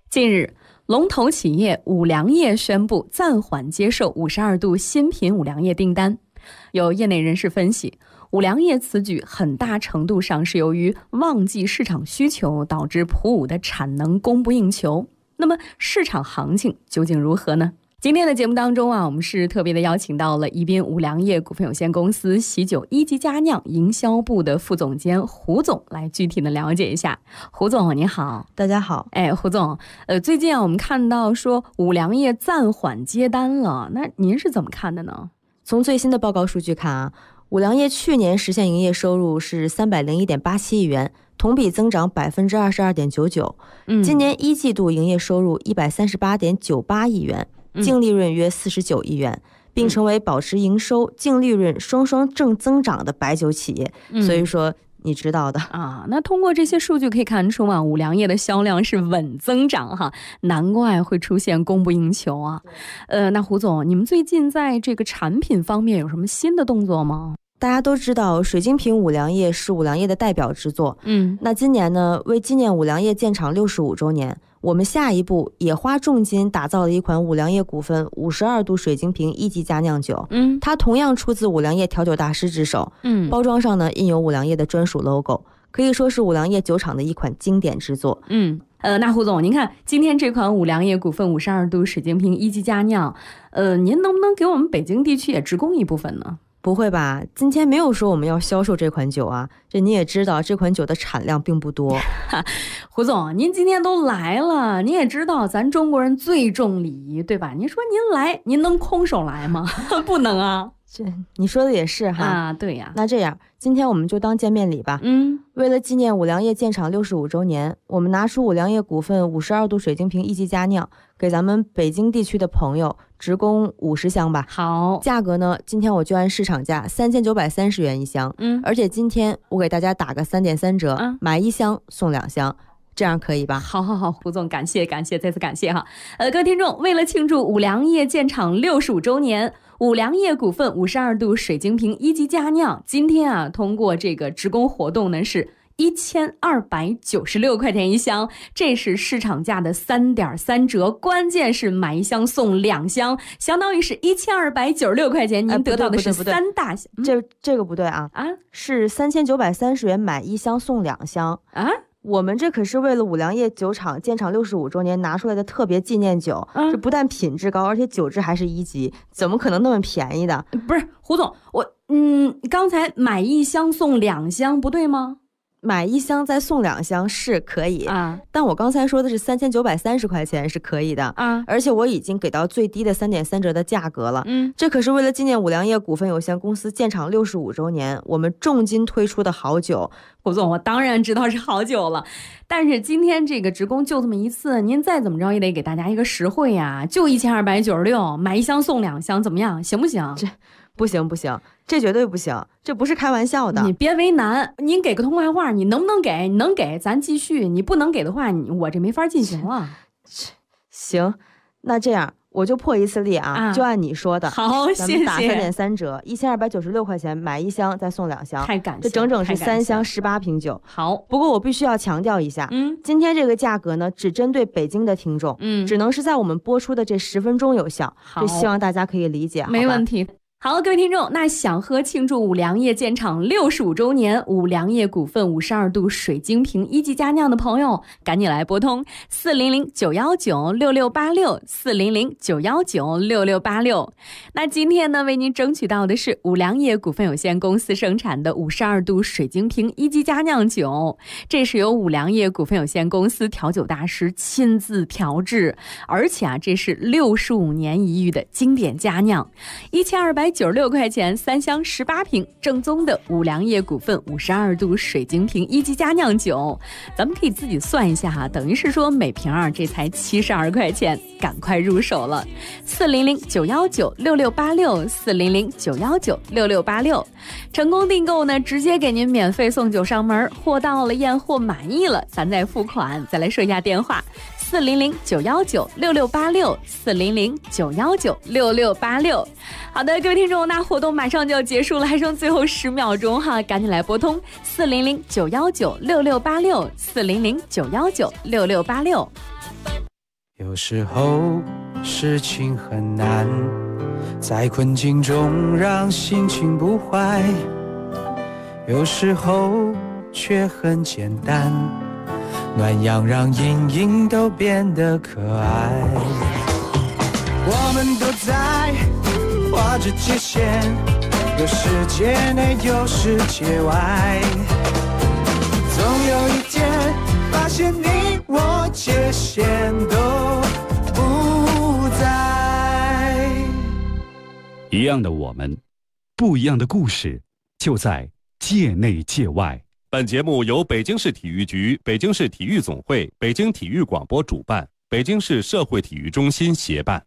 近日，龙头企业五粮液宣布暂缓接受52度新品五粮液订单。有业内人士分析，五粮液此举很大程度上是由于旺季市场需求导致普五的产能供不应求。那么市场行情究竟如何呢？今天的节目当中我们是特别的邀请到了宜宾五粮液股份有限公司喜酒一级佳酿营销部的副总监胡总来具体的了解一下。胡总你好。 大家好。 胡总，最近我们看到说五粮液暂缓接单了，那您是怎么看的呢？ 从最新的报告数据看啊，五粮液去年实现营业收入是301.87亿元，同比增长22.99%。今年一季度营业收入138.98亿元，净利润约49亿元，并成为保持营收、净利润双双正增长的白酒企业。所以说你知道的啊。那通过这些数据可以看出五粮液的销量是稳增长哈，难怪会出现供不应求啊。那胡总，你们最近在这个产品方面有什么新的动作吗？ 大家都知道水晶瓶五粮液是五粮液的代表之作。那今年呢，为纪念五粮液建厂65周年，我们下一步也花重金打造了一款五粮液股份52度水晶瓶一级佳酿酒。它同样出自五粮液调酒大师之手。包装上呢印有五粮液的专属 logo， 可以说是五粮液酒厂的一款经典之作。 那胡总，您看今天这款五粮液股份52度水晶瓶一级佳酿，您能不能给我们北京地区也直供一部分呢？ 不会吧，今天没有说我们要销售这款酒啊，这你也知道这款酒的产量并不多。 胡总，您今天都来了，你也知道咱中国人最重礼仪，对吧？您说您来，您能空手来吗？不能啊。 这你说的也是哈。 啊，对呀。 那这样今天我们就当见面礼吧。为了纪念五粮液建厂65周年，我们拿出五粮液股份52度水晶瓶一级佳酿，给咱们北京地区的朋友直供50箱吧。 好， 价格呢，今天我就按市场价3930元一箱。而且今天我给大家打个3.3折，买一箱送2箱。这样可以吧？ 好，胡总，感谢，再次感谢哈。各位听众，为了庆祝五粮液建厂65周年，五粮液股份52度水晶瓶一级佳酿今天通过这个直供活动呢是1296块钱一箱，这是市场价的3.3折，关键是买一箱送2箱，相当于是1296块钱，您得到的是3大箱。 这个不对啊，是3930元买一箱送2箱啊。我们这可是为了五粮液酒厂建厂65周年拿出来的特别纪念酒，这不但品质高，而且酒质还是1级，怎么可能那么便宜的？ 不是胡总，刚才买一箱送2箱不对吗？ 买一箱再送2箱是可以但我刚才说的是3930块钱是可以的而且我已经给到最低的3.3折的价格了。这可是为了纪念五粮液股份有限公司建厂65周年，我们重金推出的好酒。 胡总，我当然知道是好酒了，但是今天这个直供就这么一次，您再怎么着也得给大家一个实惠呀，就1296，买一箱送2箱，怎么样？行不行？ 这不行，这绝对不行，这不是开玩笑的。 你别为难，您给个痛快话，你能不能给？你能给咱继续，你不能给的话，我这没法进行了。 行，那这样我就破一次例就按你说的。 好， 咱们打3.3折，1296块钱买一箱再送2箱， 太感谢了， 这整整是3箱18瓶酒。 好， 不过我必须要强调一下，今天这个价格呢，只针对北京的听众，只能是在我们播出的这10分钟有效，这希望大家可以理解。 没问题。好，各位听众，那想喝庆祝五粮液建厂65周年五粮液股份52度水晶瓶一级佳酿的朋友，赶紧来拨通400-919-6686，400-919-6686。那今天呢，为您争取到的是五粮液股份有限公司生产的52度水晶瓶一级佳酿酒，这是由五粮液股份有限公司调酒大师亲自调制，而且这是65年一遇的经典佳酿，1296块钱3箱18瓶，正宗的五粮液股份52度水晶瓶一级佳酿酒，咱们可以自己算一下等于是说每瓶这才72块钱，赶快入手了。400-919-6686，400-919-6686，成功订购呢，直接给您免费送酒上门，货到了验货满意了，咱再付款。再来说一下电话：400-919-6686，400-919-6686。好的，各位听众，那活动马上就要结束了，还剩最后10秒钟哈，赶紧来拨通400-919-6686，400-919-6686。 有时候事情很难，在困境中让心情不坏，有时候却很简单，暖阳让阴影都变得可爱。我们都在画着界限，有世界内有世界外，总有一天发现你我界限都不在。 一样的我们，不一样的故事，就在界内界外。 本节目由北京市体育局、北京市体育总会、北京体育广播主办，北京市社会体育中心协办。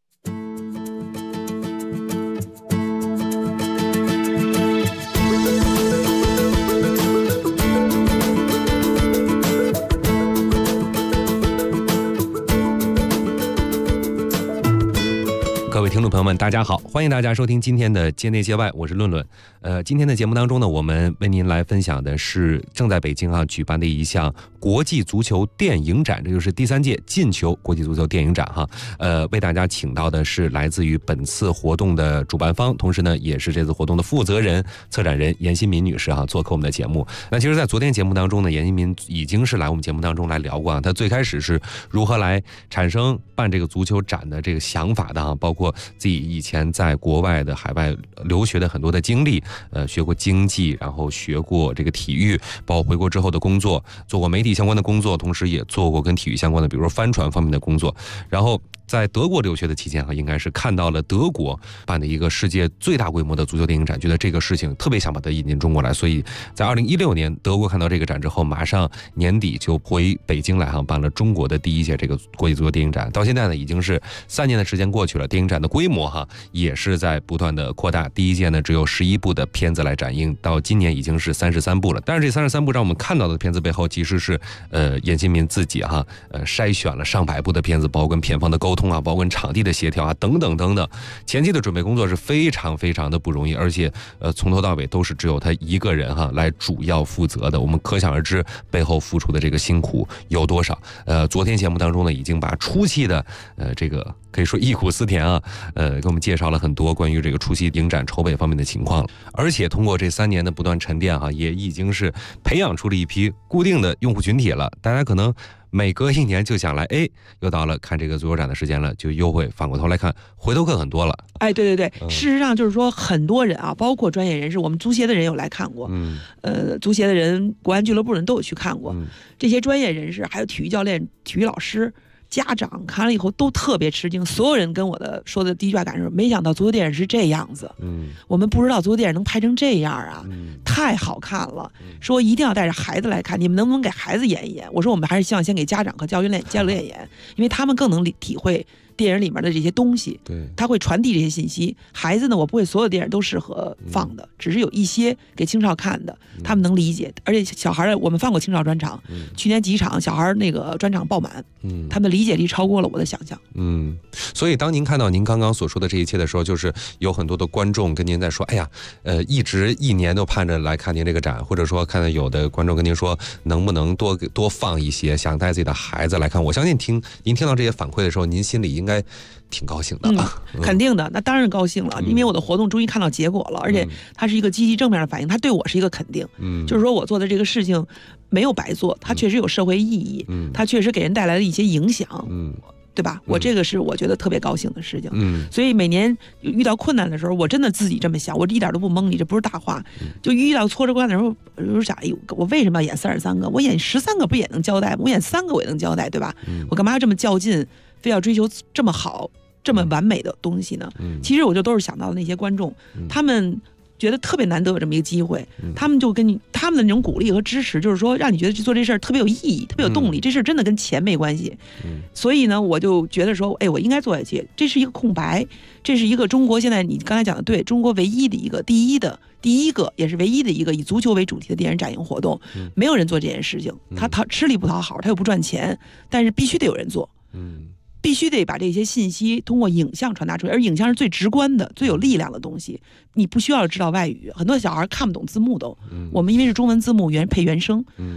各位听众朋友们，大家好，欢迎大家收听今天的界内界外，我是论论。今天的节目当中呢，我们为您来分享的是正在北京举办的一项国际足球电影展，这就是第3届进球国际足球电影展为大家请到的是来自于本次活动的主办方，同时呢也是这次活动的负责人、策展人严新民女士做客我们的节目。那其实在昨天节目当中呢，严新民已经是来我们节目当中来聊过她最开始是如何来产生办这个足球展的这个想法的包括自己以前在国外的海外留学的很多的经历，学过经济，然后学过这个体育，包括回国之后的工作，做过媒体相关的工作，同时也做过跟体育相关的，比如说帆船方面的工作。然后在德国留学的期间应该是看到了德国办的一个世界最大规模的足球电影展，觉得这个事情特别想把它引进中国来，所以在2016年德国看到这个展之后，马上年底就回北京来办了中国的第1届这个国际足球电影展。到现在呢，已经是3年的时间过去了，电影展的规模也是在不断的扩大。第1届呢只有11部的片子来展映，到今年已经是33部了。但是这33部让我们看到的片子背后，其实是严新民自己筛选了上百部的片子，包括跟片方的沟通包括跟场地的协调等等等等，前期的准备工作是非常非常的不容易，而且从头到尾都是只有他一个人来主要负责的。我们可想而知背后付出的这个辛苦有多少。昨天节目当中呢，已经把初期的这个可以说忆苦思甜给我们介绍了很多关于这个初期影展筹备方面的情况了。而且通过这3年的不断沉淀也已经是培养出了一批固定的用户群体了。大家可能每隔1年就想来，又到了看这个足球展的时间了，就又会反过头来看，回头客很多了。 对，事实上就是说，很多人包括专业人士，我们足协的人有来看过，足协的人、国安俱乐部人都有去看过，这些专业人士还有体育教练、体育老师、家长看了以后都特别吃惊，所有人跟我说的第一句话感受，没想到足球电影是这样子，我们不知道足球电影能拍成这样太好看了，说一定要带着孩子来看，你们能不能给孩子演一演？我说我们还是希望先给家长和教练演，因为他们更能体会电影里面的这些东西， 对， 他会传递这些信息。孩子呢，我不会所有电影都适合放的，只是有一些给青少看的，他们能理解。而且小孩我们放过青少专场，去年几场小孩那个专场爆满，他们的理解力超过了我的想象。 所以当您看到您刚刚所说的这一切的时候，就是有很多的观众跟您在说，一直1年都盼着来看您这个展，或者说看到有的观众跟您说，能不能多放一些，想带自己的孩子来看。我相信您听到这些反馈的时候，您心里应该挺高兴的肯定的，那当然高兴了，因为我的活动终于看到结果了，而且它是一个积极正面的反应，它对我是一个肯定，就是说我做的这个事情没有白做，它确实有社会意义，它确实给人带来了一些影响，对吧？我这个是我觉得特别高兴的事情，所以每年遇到困难的时候，我真的自己这么想，我一点都不蒙你，这不是大话。就遇到挫折关的时候，我想，我为什么要演33个？我演13个不也能交代吗？我演3个我也能交代，对吧？我干嘛要这么较劲，非要追求这么好、这么完美的东西呢？其实我就都是想到那些观众，他们觉得特别难得有这么一个机会，他们就跟你他们的那种鼓励和支持，就是说让你觉得做这事儿特别有意义，特别有动力。这事儿真的跟钱没关系，所以呢，我就觉得说，我应该做下去。这是一个空白，这是一个中国现在你刚才讲的对，中国唯一的一个第一个也是唯一的一个以足球为主题的电影展映活动，没有人做这件事情，他吃力不讨好，他又不赚钱，但是必须得有人做，必须得把这些信息通过影像传达出来，而影像是最直观的、最有力量的东西。你不需要知道外语，很多小孩看不懂字幕都。我们因为是中文字幕配原声，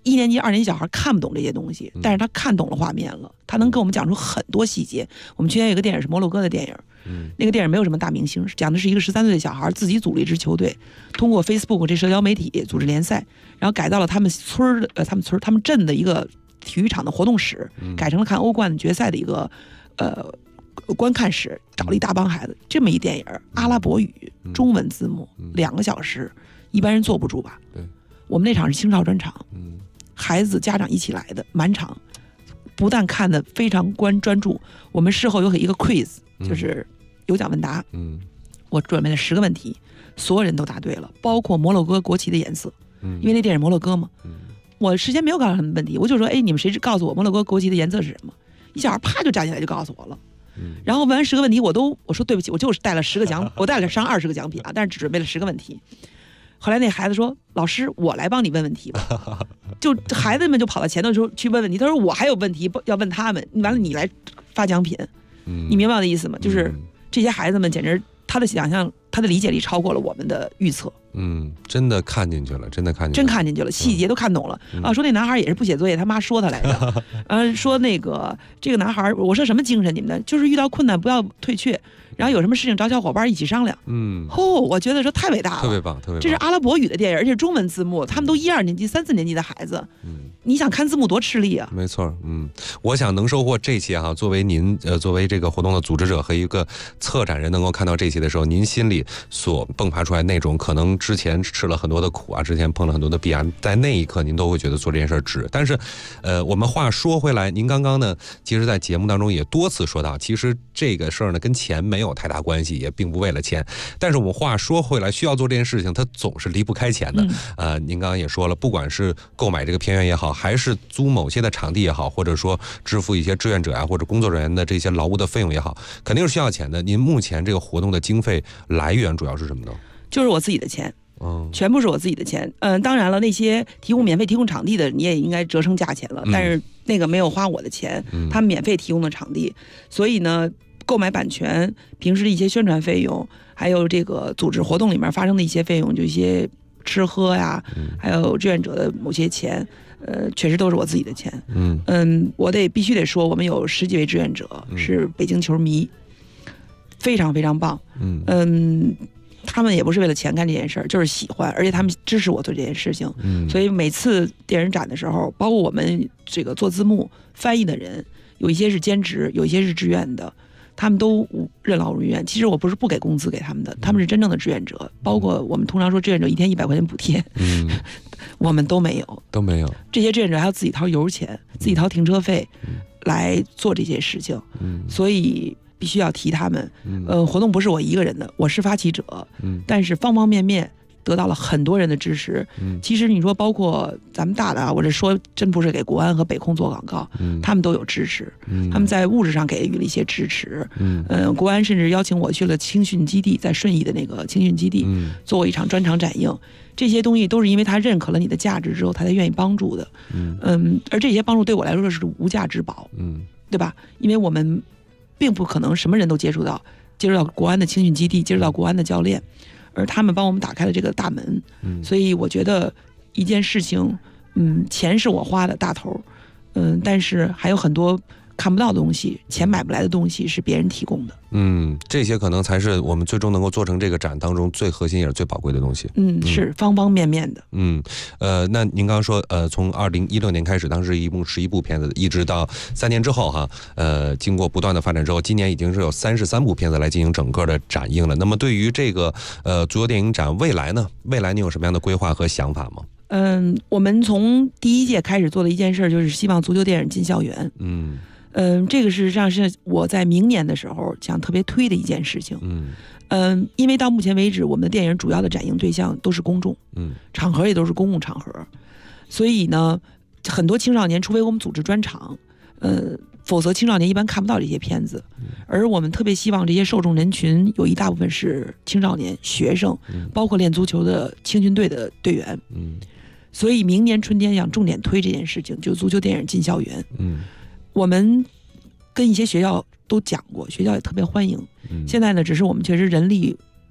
1年级、2年级小孩看不懂这些东西，但是他看懂了画面了，他能跟我们讲出很多细节。我们去年有个电影是摩洛哥的电影，那个电影没有什么大明星，讲的是一个13岁的小孩自己组了一支球队，通过 Facebook 这社交媒体组织联赛，然后改到了他们镇的一个体育场的活动室，改成了看欧冠决赛的一个观看室，找了一大帮孩子。这么一电影，阿拉伯语、中文字幕，2个小时，一般人坐不住吧？对，我们那场是青少专场，孩子家长一起来的，满场，不但看得非常专注，我们事后有一个 quiz， 就是有奖问答，我准备了10个问题，所有人都答对了，包括摩洛哥国旗的颜色，因为那电影摩洛哥嘛，我事先没有告诉他们问题，我就说，哎，你们谁告诉我摩洛哥国旗的颜色是什么？一小孩啪就站起来就告诉我了。然后问完10个问题，我说对不起，我就是带了10个奖，我带了上20个奖品啊，但是只准备了10个问题。后来那孩子说：“老师，我来帮你问问题吧。”就孩子们就跑到前头说去问问题。他说：“我还有问题要问他们，完了你来发奖品。”你明白我的意思吗？就是这些孩子们简直他的想象、他的理解力超过了我们的预测。 真的看进去了，真看进去了， 细节都看懂了啊！说那男孩也是不写作业，他妈说他来的。说这个男孩，我说什么精神？你们的就是遇到困难不要退却。然后有什么事情找小伙伴一起商量。我觉得说太伟大了， 特别棒，特别棒。 这是阿拉伯语的电影，而且中文字幕，他们都1、2年级、3、4年级的孩子。你想看字幕多吃力啊！ 没错，我想能收获这些哈，作为您作为这个活动的组织者和一个策展人，能够看到这些的时候，您心里所迸发出来那种可能之前吃了很多的苦啊，之前碰了很多的弊啊，在那一刻您都会觉得做这件事值。但是，我们话说回来，您刚刚呢，其实在节目当中也多次说到，其实这个事儿呢跟钱没有太大关系，也并不为了钱。但是我们话说回来，需要做这件事情，它总是离不开钱的。您刚刚也说了，不管是购买这个片源也好，还是租某些的场地也好，或者说支付一些志愿者啊或者工作人员的这些劳务的费用也好，肯定是需要钱的。您目前这个活动的经费来源主要是什么呢？ 就是我自己的钱。全部是我自己的钱。当然了，那些免费提供场地的，你也应该折成价钱了。但是那个没有花我的钱，他们免费提供的场地，所以呢，购买版权、平时的一些宣传费用，还有这个组织活动里面发生的一些费用，就一些吃喝呀，还有志愿者的某些钱，确实都是我自己的钱。我必须得说，我们有10几位志愿者是北京球迷，非常非常棒。他们也不是为了钱干这件事儿，就是喜欢，而且他们支持我做这件事情。所以每次电影展的时候，包括我们这个做字幕、翻译的人，有一些是兼职，有一些是志愿的，他们都任劳任怨。其实我不是不给工资给他们的，他们是真正的志愿者。包括我们通常说志愿者1天100块钱补贴，我们都没有。这些志愿者还要自己掏油钱、自己掏停车费来做这些事情。所以必须要提他们。活动不是我一个人的，我是发起者，但是方方面面得到了很多人的支持。其实你说包括咱们大的，我这说真不是给国安和北控做广告，他们都有支持，他们在物质上给予了一些支持。国安甚至邀请我去了青训基地，在顺义的那个青训基地，做过一场专场展映。这些东西都是因为他认可了你的价值之后，他才愿意帮助的。而这些帮助对我来说是无价之宝，对吧？因为我们并不可能什么人都接触到国安的青训基地，接触到国安的教练，而他们帮我们打开了这个大门。所以我觉得一件事情，钱是我花的大头，但是还有很多看不到的东西，钱买不来的东西是别人提供的。 这些可能才是我们最终能够做成这个展当中最核心也是最宝贵的东西。 是方方面面的。 那您刚刚说，从2016年开始，当时一共11部片子，一直到3年之后哈，经过不断的发展之后，今年已经是有33部片子来进行整个的展映了。那么对于这个足球电影展未来呢？未来你有什么样的规划和想法吗？ 我们从第1届开始做的一件事，就是希望足球电影进校园。这个事实上是我在明年的时候想特别推的一件事情。因为到目前为止，我们的电影主要的展映对象都是公众，场合也都是公共场合，所以呢，很多青少年，除非我们组织专场，否则青少年一般看不到这些片子。而我们特别希望这些受众人群有一大部分是青少年、学生，包括练足球的青训队的队员。所以明年春天想重点推这件事情，就是足球电影进校园。我们跟一些学校都讲过，学校也特别欢迎。现在呢，只是我们确实人力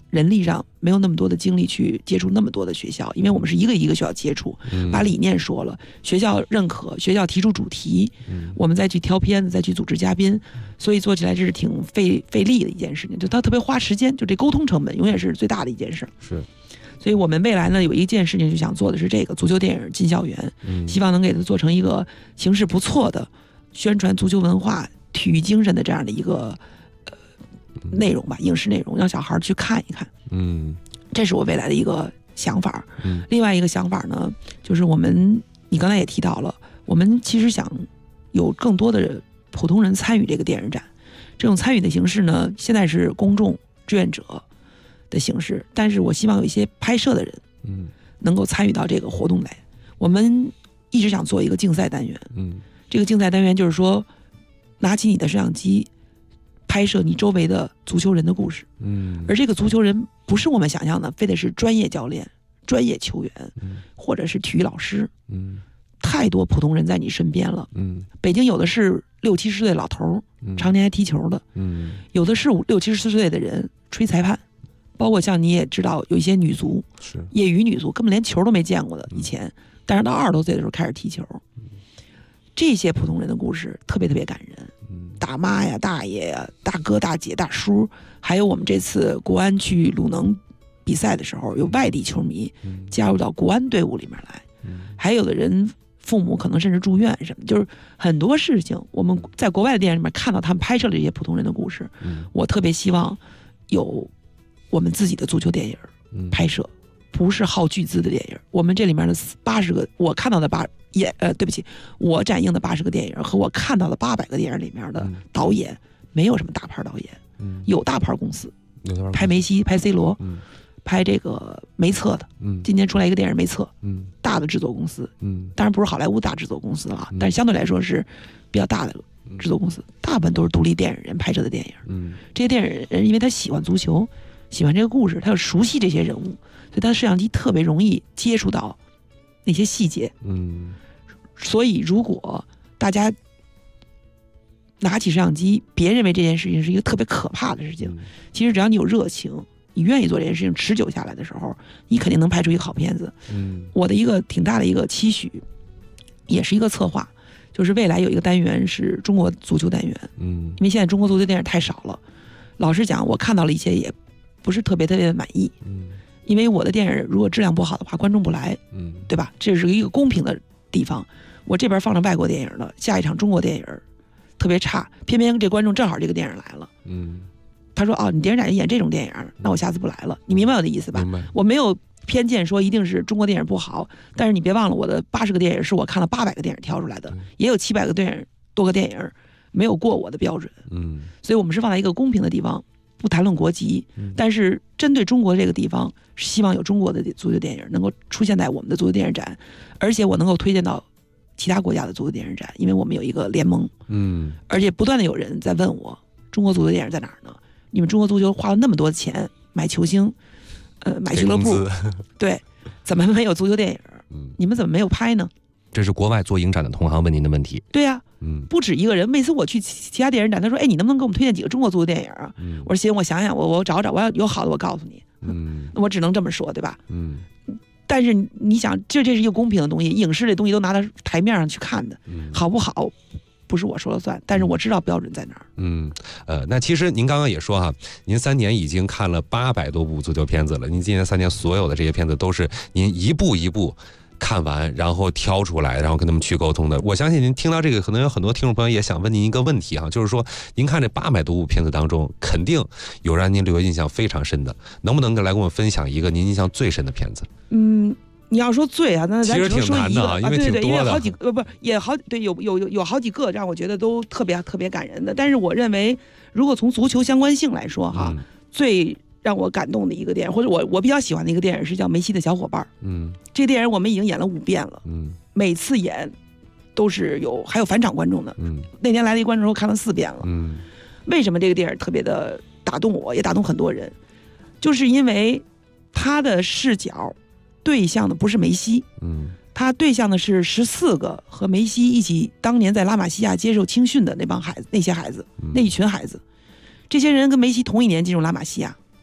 人力上没有那么多的精力去接触那么多的学校，因为我们是一个一个学校接触，把理念说了，学校认可，学校提出主题，我们再去挑片子，再去组织嘉宾，所以做起来这是挺费力的一件事情，就它特别花时间，就这沟通成本永远是最大的一件事。 是， 所以我们未来呢有一件事情就想做的是这个足球电影进校园，希望能给它做成一个形式不错的宣传足球文化、体育精神的这样的一个内容吧，影视内容，让小孩去看一看。这是我未来的一个想法。另外一个想法呢，就是你刚才也提到了，我们其实想有更多的普通人参与这个电影展。这种参与的形式呢，现在是公众志愿者的形式，但是我希望有一些拍摄的人，能够参与到这个活动来。我们一直想做一个竞赛单元。这个竞赛单元就是说，拿起你的摄像机，拍摄你周围的足球人的故事。而这个足球人不是我们想象的非得是专业教练、专业球员，或者是体育老师。太多普通人在你身边了。北京有的是60、70岁的老头，常年还踢球的。有的是60、70岁的人吹裁判，包括像你也知道有一些女足，是业余女足根本连球都没见过的以前，但是到20多岁的时候开始踢球。这些普通人的故事特别特别感人。大妈呀、大爷呀、大哥、大姐、大叔，还有我们这次国安去鲁能比赛的时候，有外地球迷加入到国安队伍里面来，还有的人父母可能甚至住院什么，就是很多事情我们在国外的电影里面看到他们拍摄了这些普通人的故事。我特别希望有我们自己的足球电影拍摄，不是耗巨资的电影。我们这里面的80个，我看到的对不起，我展映的80个电影和我看到的800个电影里面的导演，没有什么大牌导演，有大牌公司，拍梅西、拍 C 罗，拍这个梅策的，今年出来一个电影梅策，大的制作公司，当然不是好莱坞大制作公司了，但是相对来说是比较大的制作公司，大部分都是独立电影人拍摄的电影。这些电影人因为他喜欢足球，喜欢这个故事，他又熟悉这些人物，所以他的摄像机特别容易接触到那些细节。所以如果大家拿起摄像机，别认为这件事情是一个特别可怕的事情，其实只要你有热情，你愿意做这件事情，持久下来的时候，你肯定能拍出一个好片子。我的一个挺大的一个期许，也是一个策划，就是未来有一个单元是中国足球单元。因为现在中国足球电影太少了，老实讲，我看到了一些也不是特别特别的满意。因为我的电影如果质量不好的话，观众不来，对吧？这是一个公平的地方。我这边放了外国电影了，下一场中国电影特别差，偏偏这观众正好这个电影来了。他说：“哦，你电影展演这种电影，那我下次不来了。”你明白我的意思吧？我没有偏见说一定是中国电影不好，但是你别忘了，我的80个电影是我看了800个电影挑出来的，也有700个多个电影没有过我的标准。所以我们是放在一个公平的地方，不谈论国籍，但是针对中国这个地方，希望有中国的足球电影能够出现在我们的足球电影展，而且我能够推荐到其他国家的足球电影展，因为我们有一个联盟。而且不断的有人在问我，中国足球电影在哪儿呢？你们中国足球花了那么多钱买球星，买俱乐部，对，怎么没有足球电影？你们怎么没有拍呢？ 这是国外做影展的同行问您的问题。 对呀，不止一个人。每次我去其他电影展，他说：“哎，你能不能给我们推荐几个中国足球电影啊？”我说：“行，我想想，我找找，我要有好的，我告诉你。”我只能这么说，对吧？但是你想，这是一个公平的东西，影视这东西都拿到台面上去看的，好不好？不是我说了算，但是我知道标准在哪儿。 那其实您刚刚也说哈，您3年已经看了800多部足球片子了。您今年3年所有的这些片子都是您一步一步看完，然后挑出来，然后跟他们去沟通的。我相信您听到这个，可能有很多听众朋友也想问您一个问题哈，就是说，您看这800多部片子当中，肯定有让您留下印象非常深的，能不能来跟我们分享一个您印象最深的片子？ 你要说最啊，那咱只能说一个， 因为挺多的， 因为好几个，不也好，对，有好几个让我觉得都特别特别感人的。但是我认为，如果从足球相关性来说哈，最让我感动的一个电影，或者我比较喜欢的一个电影是叫《梅西的小伙伴》。这个电影我们已经演了5遍了。每次演都是还有返场观众的。那天来了一观众，看了4遍了。为什么这个电影特别的打动我，也打动很多人？就是因为他的视角对象的不是梅西，他对象的是14个和梅西一起当年在拉玛西亚接受青训的那些孩子，那一群孩子。这些人跟梅西同一年进入拉玛西亚，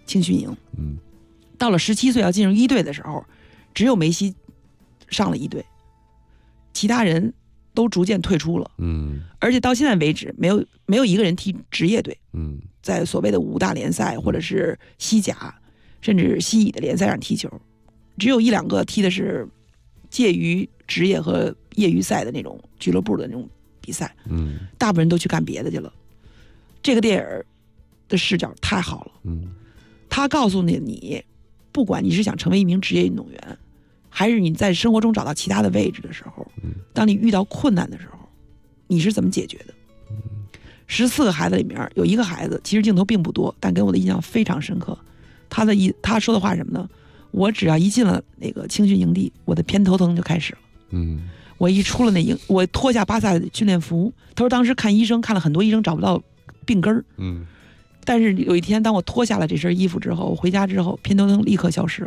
青训营。到了17岁要进入一队的时候，只有梅西上了一队，其他人都逐渐退出了。而且到现在为止，没有一个人踢职业队。在所谓的5大联赛或者是西甲，甚至西乙的联赛上踢球，只有1-2个踢的是介于职业和业余赛的那种俱乐部的那种比赛。大部分人都去干别的去了。这个电影的视角太好了。他告诉你，不管你是想成为一名职业运动员，还是你在生活中找到其他的位置的时候，当你遇到困难的时候，你是怎么解决的？14个孩子里面有一个孩子，其实镜头并不多，但给我的印象非常深刻。他说的话是什么呢？我只要一进了那个青训营地，我的偏头疼就开始了。我一出了我脱下巴萨的训练服，他说当时看医生看了很多医生找不到病根儿。但是有一天当我脱下了这身衣服之后，我回家之后偏头疼立刻消失了。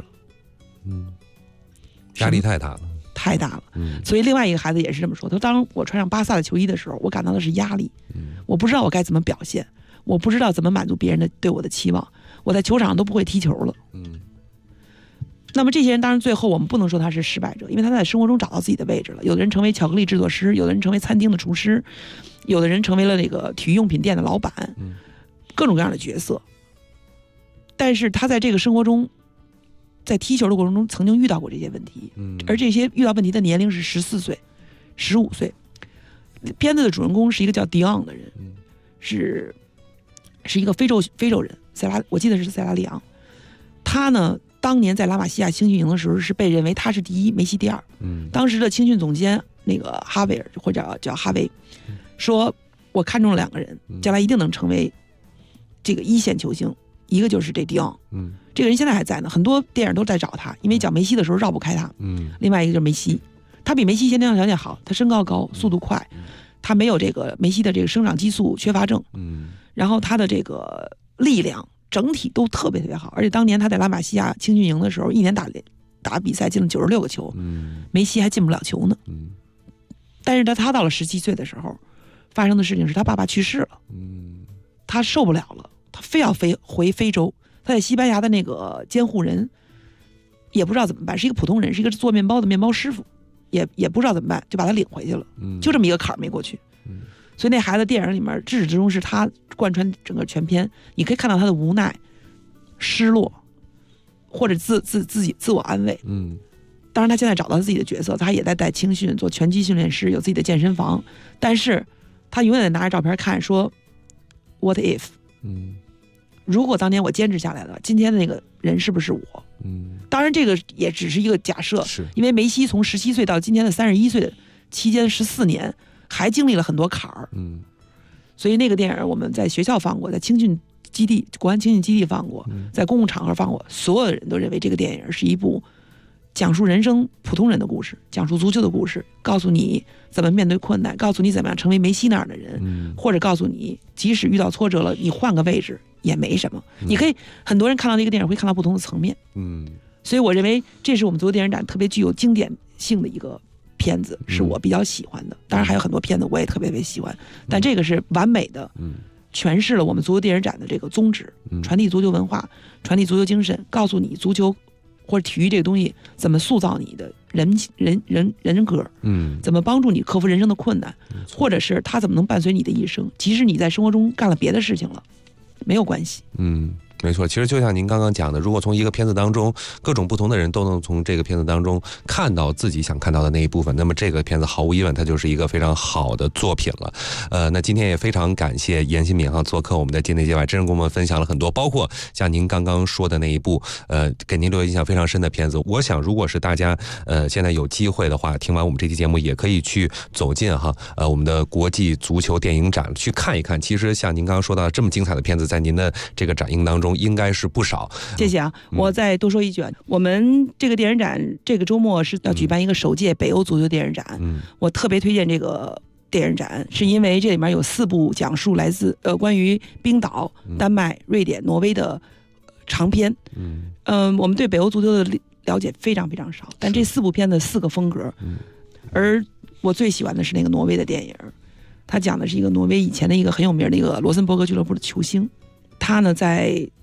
压力太大了。 太大了。所以另外一个孩子也是这么说，他说当我穿上巴萨的球衣的时候，我感到的是压力。我不知道我该怎么表现，我不知道怎么满足别人对我的期望，我在球场上都不会踢球了。那么这些人当然最后我们不能说他是失败者，因为他在生活中找到自己的位置了。有的人成为巧克力制作师，有的人成为餐厅的厨师，有的人成为了那个体育用品店的老板，各种各样的角色。但是他在这个生活中，在踢球的过程中曾经遇到过这些问题，而这些遇到问题的年龄是14岁、15岁。片子的主人公是一个叫迪昂的人，是一个非洲人，我记得是塞拉利昂。他呢，当年在拉玛西亚青训营的时候，是被认为他是第一，梅西第二。当时的青训总监那个哈维尔或者叫哈维，说我看中了2个人，将来一定能成为这个1线球星。一个就是这迪昂，这个人现在还在呢，很多电影都在找他，因为讲梅西的时候绕不开他。另外一个就是梅西，他比梅西先天条件好，他身高高，速度快，他没有这个梅西的这个生长激素缺乏症。然后他的这个力量整体都特别特别好，而且当年他在拉玛西亚青训营的时候，一年打比赛进了96个球，梅西还进不了球呢。但是他到了17岁的时候，发生的事情是他爸爸去世了，他受不了了。他非要回非洲，他在西班牙的那个监护人也不知道怎么办，是一个普通人，是一个做面包的面包师傅，也不知道怎么办，就把他领回去了。就这么一个坎儿没过去。所以那孩子电影里面至始至终是他贯穿整个全片，你可以看到他的无奈、失落，或者自己自我安慰。当然他现在找到自己的角色，他也在带青训，做拳击训练师，有自己的健身房，但是他永远得拿着照片看，说 What if？如果当年我坚持下来了，今天的那个人是不是我？当然这个也只是一个假设，因为梅西从17岁到今天的31岁的期间14年，还经历了很多坎儿。所以那个电影我们在学校放过，在青训基地、国安青训基地放过，在公共场合放过，所有人都认为这个电影是一部讲述人生普通人的故事，讲述足球的故事，告诉你怎么面对困难，告诉你怎么样成为梅西那样的人，或者告诉你即使遇到挫折了，你换个位置也没什么。你可以，很多人看到这个电影会看到不同的层面。所以我认为这是我们足球电影展特别具有经典性的一个片子，是我比较喜欢的。当然还有很多片子我也特别喜欢，但这个是完美的诠释了我们足球电影展的这个宗旨，传递足球文化，传递足球精神，告诉你足球或者体育这个东西怎么塑造你的人格，怎么帮助你克服人生的困难，或者是它怎么能伴随你的一生，即使你在生活中干了别的事情了，没有关系。 没错，其实就像您刚刚讲的，如果从一个片子当中，各种不同的人都能从这个片子当中看到自己想看到的那一部分，那么这个片子毫无疑问它就是一个非常好的作品了。那今天也非常感谢严新敏做客我们的界内界外，真正跟我们分享了很多，包括像您刚刚说的那一部给您留下印象非常深的片子。我想如果是大家现在有机会的话，听完我们这期节目也可以去走进我们的国际足球电影展去看一看。其实像您刚刚说到这么精彩的片子，在您的这个展映当中应该是不少。 谢谢啊，我再多说一句啊，我们这个电影展这个周末是要举办一个首届北欧足球电影展，我特别推荐这个电影展，是因为这里面有4部讲述来自关于冰岛、丹麦、瑞典、挪威的长篇。我们对北欧足球的了解非常非常少，但这4部片的4个风格，而我最喜欢的是那个挪威的电影，它讲的是一个挪威以前的一个很有名的一个罗森伯格俱乐部的球星，他呢在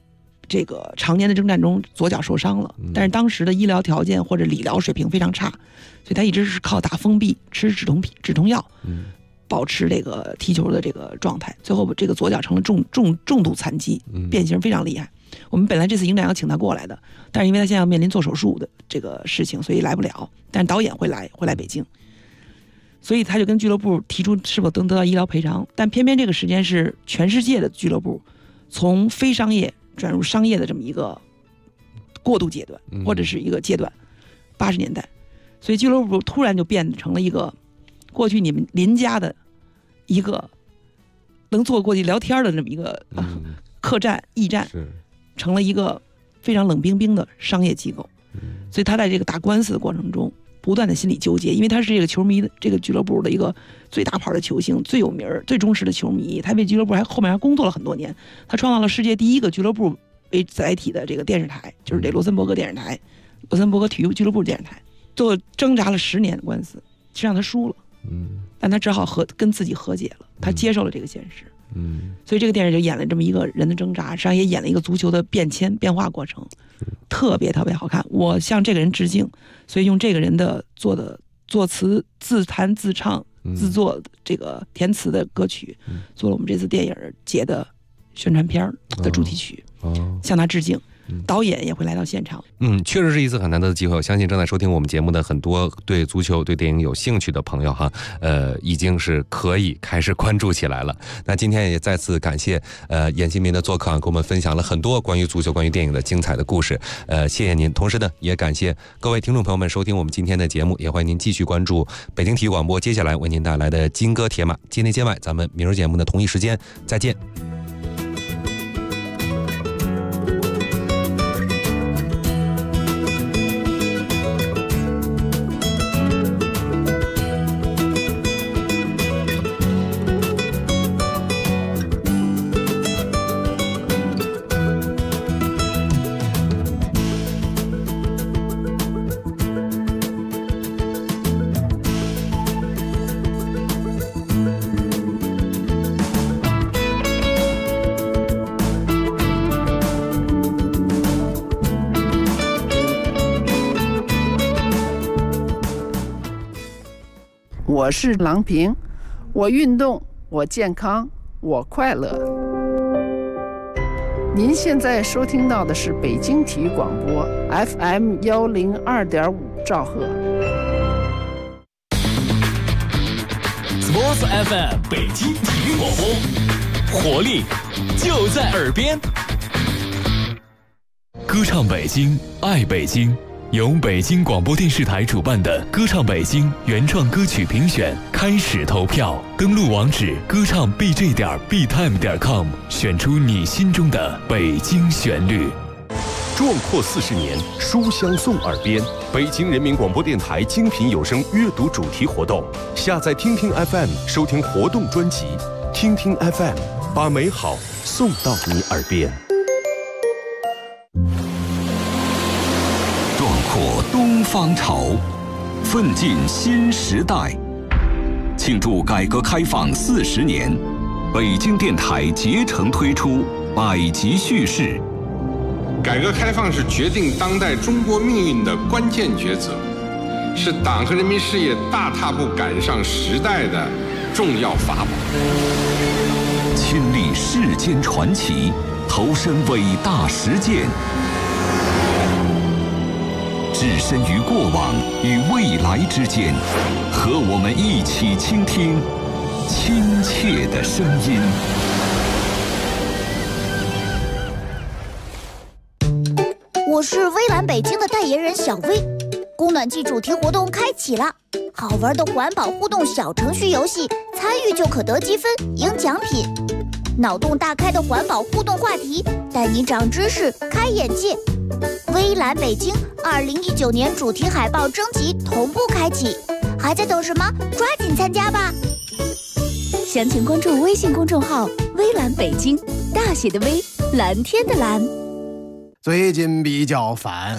这个常年的征战中左脚受伤了，但是当时的医疗条件或者理疗水平非常差，所以他一直是靠打封闭、吃止痛药，保持这个踢球的这个状态。最后这个左脚成了重度残疾，变形非常厉害。我们本来这次影展要请他过来的，但是因为他现在要面临做手术的这个事情，所以来不了。但是导演会来北京，所以他就跟俱乐部提出是否能得到医疗赔偿。但偏偏这个时间是全世界的俱乐部从非商业转入商业的这么一个过渡阶段，或者是一个阶段，80年代，所以俱乐部突然就变成了一个过去你们邻家的一个能坐过去聊天的这么一个客栈、驿站，成了一个非常冷冰冰的商业机构。所以他在这个打官司的过程中，不断的心理纠结，因为他是这个球迷的这个俱乐部的一个最大牌的球星，最有名、最忠实的球迷。他为俱乐部后面还工作了很多年，他创造了世界第一个俱乐部为载体的这个电视台，就是这罗森伯格电视台，罗森伯格体育俱乐部电视台。就挣扎了10年的官司，实际上他输了，但他只好跟自己和解了，他接受了这个现实。所以这个电视就演了这么一个人的挣扎，实际上也演了一个足球的变化过程，特别特别好看。我向这个人致敬，所以用这个人的作词、自弹自唱、自作这个填词的歌曲，做了我们这次电影节的宣传片的主题曲，向他致敬。导演也会来到现场。 确实是一次很难得的机会。我相信正在收听我们节目的很多对足球、对电影有兴趣的朋友哈，已经是可以开始关注起来了。那今天也再次感谢严新民的做客啊，给我们分享了很多关于足球、关于电影的精彩的故事。谢谢您。同时呢，也感谢各位听众朋友们收听我们今天的节目，也欢迎您继续关注北京体育广播接下来为您带来的金戈铁马。街内街外，咱们明日节目的同一时间再见。 我是郎平，我运动，我健康，我快乐。您现在收听到的是北京体育广播 FM 102.5兆赫。 Sports FM 北京体育广播，活力就在耳边。歌唱北京，爱北京。由北京广播电视台主办的歌唱北京原创歌曲评选开始投票，登录网址歌唱 bj.btime.com， 选出你心中的北京旋律。 壮阔40年，书香送耳边。北京人民广播电台精品有声阅读主题活动，下载听听 FM 收听活动专辑，听听 FM 把美好送到你耳边。 阔东方潮，奋进新时代。庆祝改革开放40年，北京电台竭诚推出百集叙事。 改革开放是决定当代中国命运的关键抉择，是党和人民事业大踏步赶上时代的重要法宝。 亲历世间传奇，投身伟大实践。置身于过往与未来之间，和我们一起倾听亲切的声音。 我是微蓝北京的代言人小薇，供暖季主题活动开启了，好玩的环保互动小程序游戏，参与就可得积分赢奖品。脑洞大开的环保互动话题，带你长知识开眼界。微蓝北京2019年主题海报征集同步开启，还在等什么？抓紧参加吧！详情关注微信公众号微蓝北京，大写的微，蓝天的蓝。 最近比较烦，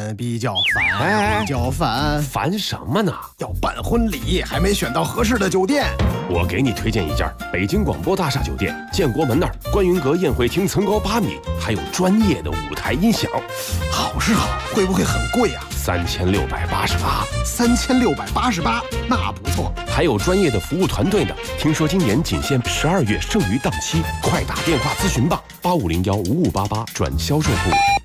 烦什么呢？ 要办婚礼，还没选到合适的酒店。 我给你推荐一家北京广播大厦酒店，建国门那儿观云阁宴会厅层高8米，还有专业的舞台音响。 好是好，会不会很贵啊 ？3688。 3688，那不错。 还有专业的服务团队呢。听说今年仅限12月剩余档期，快打电话咨询吧，85015588转销售部。